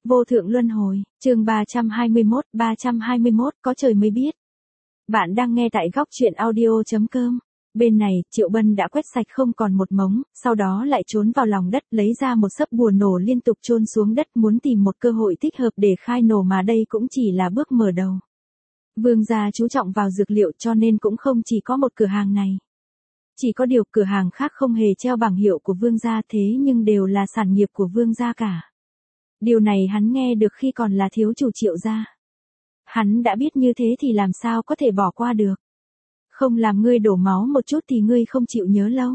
Vô thượng luân hồi, chương 321 có trời mới biết. Bạn đang nghe tại góc truyện audio.com. Bên này, Triệu Bân đã quét sạch không còn một mống, sau đó lại trốn vào lòng đất lấy ra một sấp bùa nổ liên tục chôn xuống đất muốn tìm một cơ hội thích hợp để khai nổ mà đây cũng chỉ là bước mở đầu. Vương gia chú trọng vào dược liệu cho nên cũng không chỉ có một cửa hàng này. Chỉ có điều cửa hàng khác không hề treo bảng hiệu của vương gia thế nhưng đều là sản nghiệp của vương gia cả. Điều này hắn nghe được khi còn là thiếu chủ Triệu gia. Hắn đã biết như thế thì làm sao có thể bỏ qua được. Không làm ngươi đổ máu một chút thì ngươi không chịu nhớ lâu.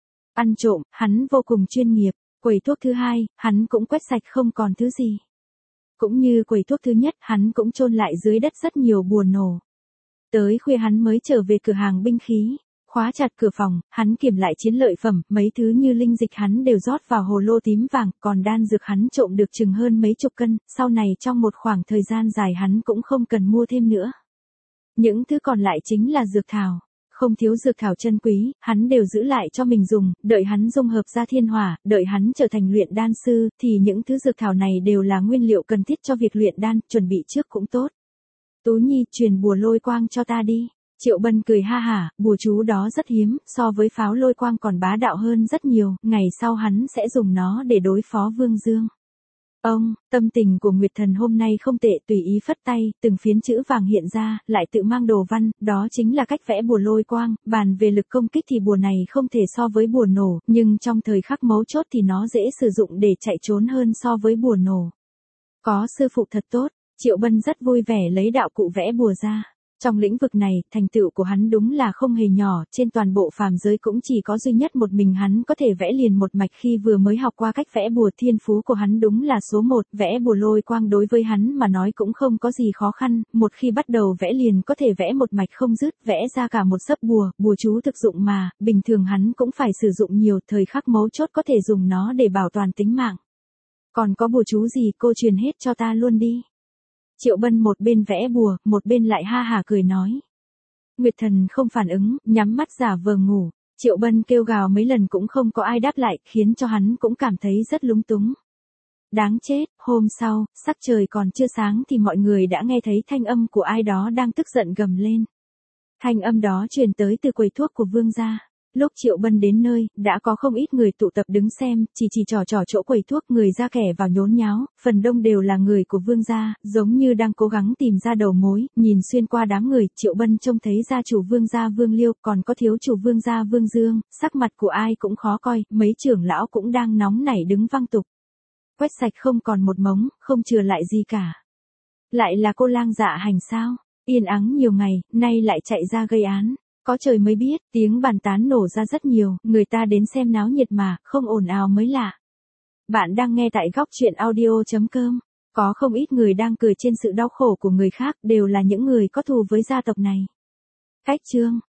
Ăn trộm, hắn vô cùng chuyên nghiệp. Quầy thuốc thứ hai, hắn cũng quét sạch không còn thứ gì. Cũng như quầy thuốc thứ nhất, hắn cũng chôn lại dưới đất rất nhiều bùa nổ. Tới khuya hắn mới trở về cửa hàng binh khí. Khóa chặt cửa phòng, hắn kiểm lại chiến lợi phẩm, mấy thứ như linh dịch hắn đều rót vào hồ lô tím vàng, còn đan dược hắn trộm được chừng hơn mấy chục cân, sau này trong một khoảng thời gian dài hắn cũng không cần mua thêm nữa. Những thứ còn lại chính là dược thảo, không thiếu dược thảo chân quý, hắn đều giữ lại cho mình dùng, đợi hắn dung hợp ra thiên hỏa, đợi hắn trở thành luyện đan sư, thì những thứ dược thảo này đều là nguyên liệu cần thiết cho việc luyện đan, chuẩn bị trước cũng tốt. Tú Nhi, truyền bùa lôi quang cho ta đi. Triệu Bân cười ha hả, bùa chú đó rất hiếm, so với pháo lôi quang còn bá đạo hơn rất nhiều, ngày sau hắn sẽ dùng nó để đối phó Vương Dương. Ông, tâm tình của Nguyệt Thần hôm nay không tệ, tùy ý phất tay, từng phiến chữ vàng hiện ra, lại tự mang đồ văn, đó chính là cách vẽ bùa lôi quang, bàn về lực công kích thì bùa này không thể so với bùa nổ, nhưng trong thời khắc mấu chốt thì nó dễ sử dụng để chạy trốn hơn so với bùa nổ. Có sư phụ thật tốt, Triệu Bân rất vui vẻ lấy đạo cụ vẽ bùa ra. Trong lĩnh vực này, thành tựu của hắn đúng là không hề nhỏ, trên toàn bộ phàm giới cũng chỉ có duy nhất một mình hắn có thể vẽ liền một mạch khi vừa mới học qua cách vẽ bùa. Thiên phú của hắn đúng là số 1, vẽ bùa lôi quang đối với hắn mà nói cũng không có gì khó khăn, một khi bắt đầu vẽ liền có thể vẽ một mạch không dứt, vẽ ra cả một sấp bùa, bùa chú thực dụng mà, bình thường hắn cũng phải sử dụng nhiều, thời khắc mấu chốt có thể dùng nó để bảo toàn tính mạng. Còn có bùa chú gì cô truyền hết cho ta luôn đi. Triệu Bân một bên vẽ bùa, một bên lại ha hả cười nói. Nguyệt Thần không phản ứng, nhắm mắt giả vờ ngủ. Triệu Bân kêu gào mấy lần cũng không có ai đáp lại, khiến cho hắn cũng cảm thấy rất lúng túng. Đáng chết, hôm sau, sắc trời còn chưa sáng thì mọi người đã nghe thấy thanh âm của ai đó đang tức giận gầm lên. Thanh âm đó truyền tới từ quầy thuốc của Vương gia. Lúc Triệu Bân đến nơi, đã có không ít người tụ tập đứng xem, chỉ trò chỗ quầy thuốc, người ra kẻ vào nhốn nháo, phần đông đều là người của Vương gia, giống như đang cố gắng tìm ra đầu mối, nhìn xuyên qua đám người, Triệu Bân trông thấy gia chủ Vương gia Vương Liêu, còn có thiếu chủ Vương gia Vương Dương, sắc mặt của ai cũng khó coi, mấy trưởng lão cũng đang nóng nảy đứng văng tục. Quét sạch không còn một mống, không chừa lại gì cả. Lại là cô lang dạ hành sao? Yên ắng nhiều ngày, nay lại chạy ra gây án. Có trời mới biết, tiếng bàn tán nổ ra rất nhiều, người ta đến xem náo nhiệt mà, không ồn ào mới lạ. Bạn đang nghe tại góc truyện audio.com. Có không ít người đang cười trên sự đau khổ của người khác, đều là những người có thù với gia tộc này. Cách chương